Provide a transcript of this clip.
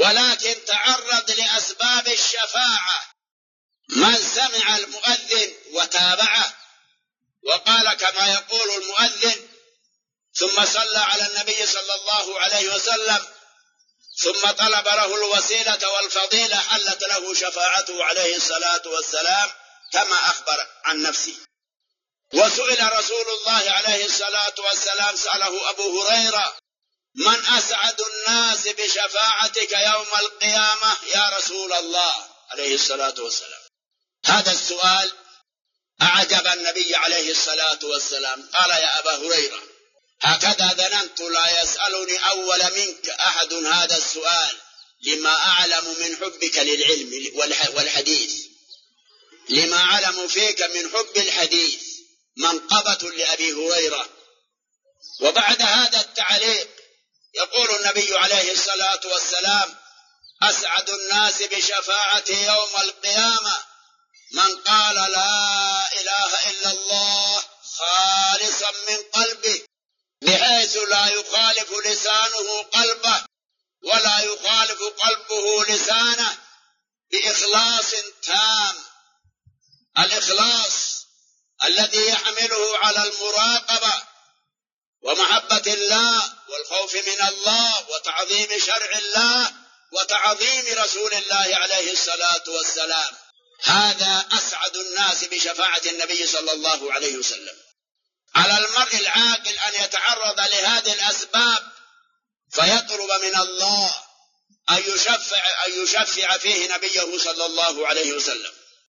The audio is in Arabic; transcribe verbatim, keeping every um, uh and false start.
ولكن تعرض لأسباب الشفاعة. من سمع المؤذن وتابعه وقال كما يقول المؤذن ثم صلى على النبي صلى الله عليه وسلم ثم طلب له الوسيلة والفضيلة حلت له شفاعته عليه الصلاة والسلام كما أخبر عن نفسه. وسئل رسول الله عليه الصلاة والسلام، سأله أبو هريرة: من أسعد الناس بشفاعتك يوم القيامة يا رسول الله عليه الصلاة والسلام؟ هذا السؤال أعجب النبي عليه الصلاة والسلام. قال: يا أبا هريرة، هكذا ظننت، لا يسألني أول منك أحد هذا السؤال، لما أعلم من حبك للعلم والحديث، لما أعلم فيك من حب الحديث، منقبة لأبي هريرة. وبعد هذا التعليق يقول النبي عليه الصلاة والسلام: أسعد الناس بشفاعتي يوم القيامة من قال لا إله إلا الله خالصا من قلبه، بحيث لا يخالف لسانه قلبه ولا يخالف قلبه لسانه، بإخلاص تام. الإخلاص الذي يحمله على المراقبة ومحبة الله والخوف من الله وتعظيم شرع الله وتعظيم رسول الله عليه الصلاة والسلام. هذا أسعد الناس بشفاعة النبي صلى الله عليه وسلم. على المرء العاقل أن يتعرض لهذه الأسباب فيطلب من الله أن يشفع, أن يشفع فيه نبيه صلى الله عليه وسلم.